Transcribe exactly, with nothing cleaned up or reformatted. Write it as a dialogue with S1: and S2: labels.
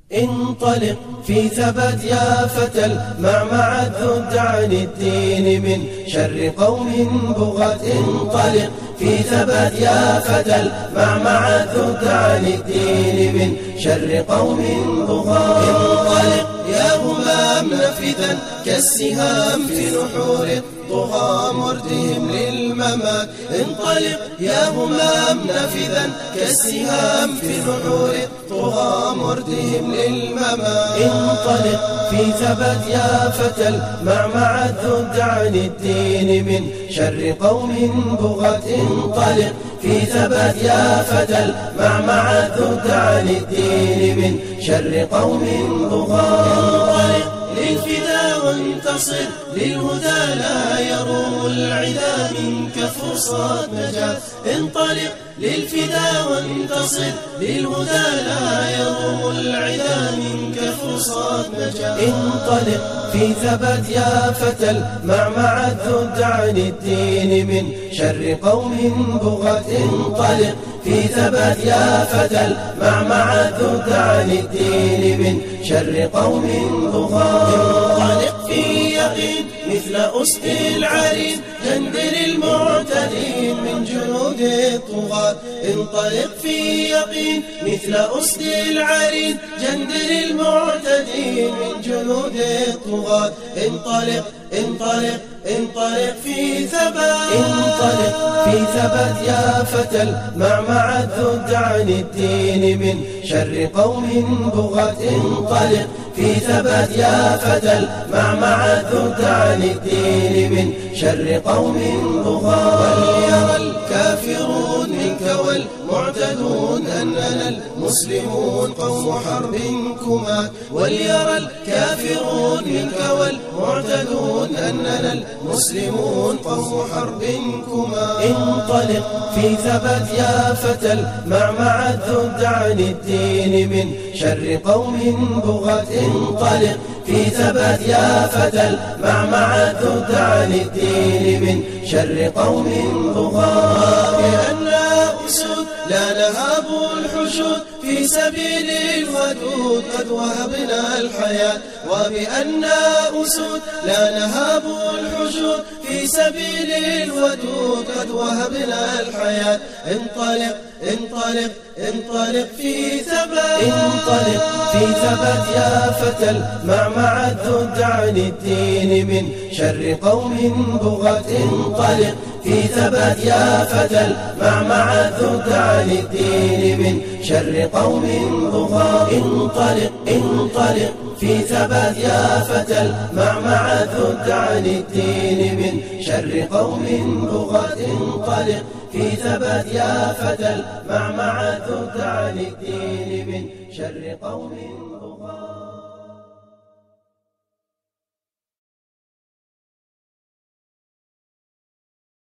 S1: انطلق في ثبات يا فتى المعمعة ذد عن الدين من شر قوم بغاة. انطلق في ثبات يا فتى المعمعة ذد عن الدين من شر قوم بغاة. انطلق يا همام نفذا كالسهام في نحور الطغاة مردهم للممات. انطلق يا همام نفذا كالسهام في نحور الطغاة مردهم للممات. انطلق في ثبات يا فتى المعمعة ذد عن الدين من شر قوم بغاة. انطلق في ثبات يا فتى المعمعة ذد عن الدين من شر قوم بغاة. انطلق للفداء وانتصر للهدى لا يروم العدا منك فرصات نجاة. انطلق للفداء وانتصر للهدى لا يروم العدا منك فرصات نجاة. انطلق في ثبات يا فتى المعمعة ذد عن الدين من شر قوم بغاة. انطلق في ثبات يا فتى المعمعة ذد عن الدين من شر قوم بغاة. انطلق في يقين مثل أسد العرين جندل المعتدين من جنود الطغاة. انطلق في يقين مثل أسد العرين جندل المعتدين من جنود الطغاة. انطلق انطلق انطلق في ثبات. انطلق في ثبات يا فتى المعمعة ذد عن الدين من شر قوم بغاة. انطلق في ثبات يا فتى المعمعة ذد عن الدين من شر قوم بغاة. وليرى الكافرون منك والمعتدون أننا المسلمون قوم حرب كمات. وليرى الكافرون منك والمعتدون أننا المسلمون قوم حرب كمات. انطلق في ثبات يا فتى المعمعة ذد عن الدين من شر قوم بغاة. انطلق في ثبات يا فتى المعمعة ذد عن الدين من شر قوم بغاة. بأننا أسود لا نهاب الحشود في سبيل الودود قد وهبنا الحياة. وبأننا أسود لا نهاب الحشود في سبيل الودود قد وهبنا الحياة. انطلق انطلق انطلق في ثبات. انطلق في ثبات يا فتى المعمعة ذد عن الدين من شر قوم بغاة. انطلق في ثبات يا فتى المعمعة ذد عن الدين من شر قوم بغاة. انطلق انطلق في ثبات يا فتى المعمعة ذد عن الدين من شر قوم بغاة. انطلق في ثبات يا فتى المعمعة ذد عن الدين من شر قوم